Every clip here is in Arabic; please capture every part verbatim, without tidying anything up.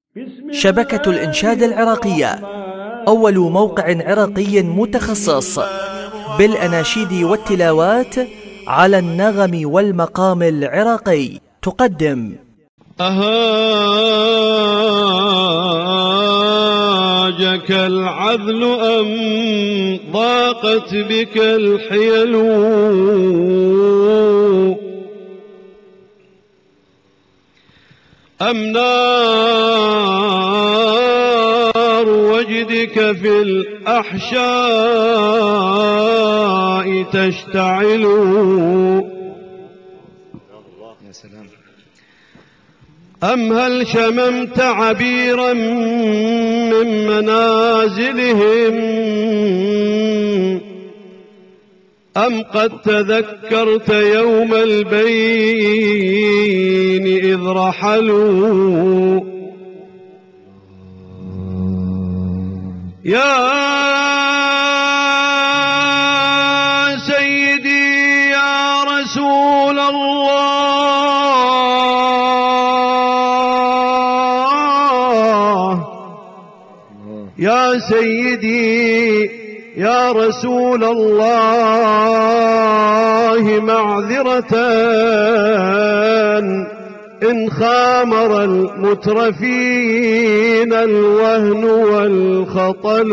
شبكة الإنشاد العراقية، أول موقع عراقي متخصص بالأناشيد والتلاوات على النغم والمقام العراقي، تقدم أهاجك العذل أم ضاقت بك الحيل، أم نار وجدك في الأحشاء تشتعل، أم هل شممت عبيرا من منازلهم، أم قد تذكرت يوم البين إذ رحلوا، يا سيدي يا رسول الله، يا سيدي يا رسول الله، معذرة إن خامر المترفين الوهن والخطل،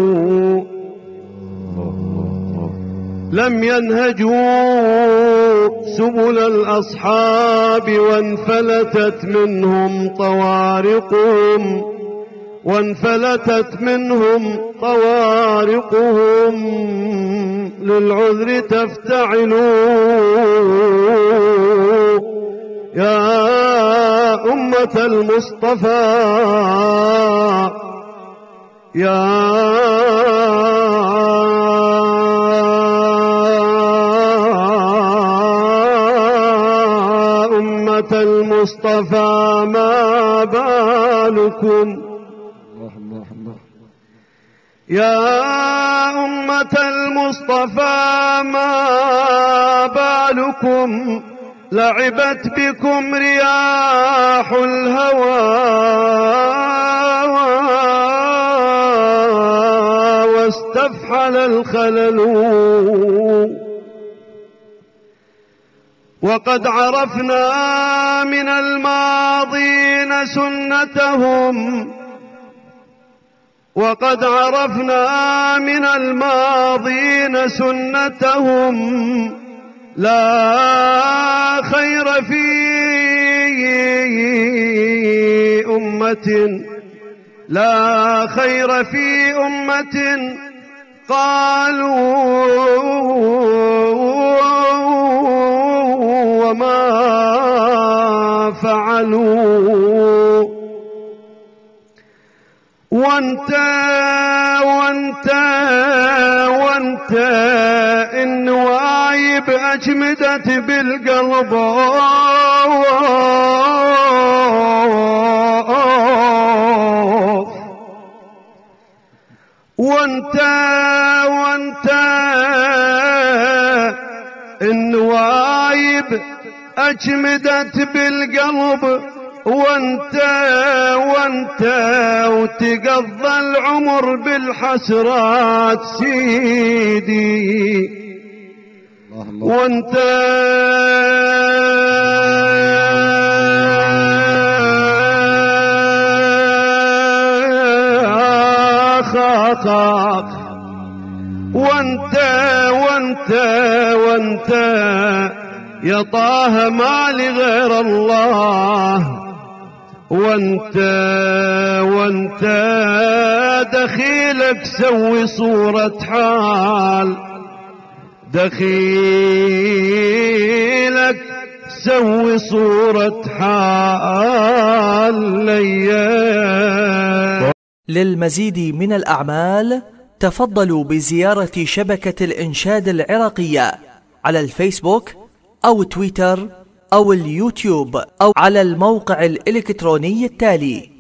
لم ينهجوا سبل الأصحاب وانفلتت منهم طوارقهم، وانفلتت منهم طوارقهم للعذر تفتعل، يا أمة المصطفى يا أمة المصطفى ما بالكم، يا أمة المصطفى ما بالكم لعبت بكم رياح الهوى واستفحل الخلل، وقد عرفنا من الماضين سنتهم، وقد عرفنا من الماضين سنتهم، لا خير في أمة لا خير في أمة قالوا وما فعلوا، وانت وانت وانت النوايب أجمدت بالقلب، وانت وانت النوايب أجمدت بالقلب، وانت وانت وتقضى العمر بالحسرات سيدي، وانت خاخ، وانت وانت وانت يا طه ما لغير الله، وانت وانت دخيلك سوي صورة حال، دخيلك سوي صورة حال ليا. للمزيد من الأعمال تفضلوا بزيارة شبكة الإنشاد العراقية على الفيسبوك أو تويتر أو اليوتيوب أو على الموقع الإلكتروني التالي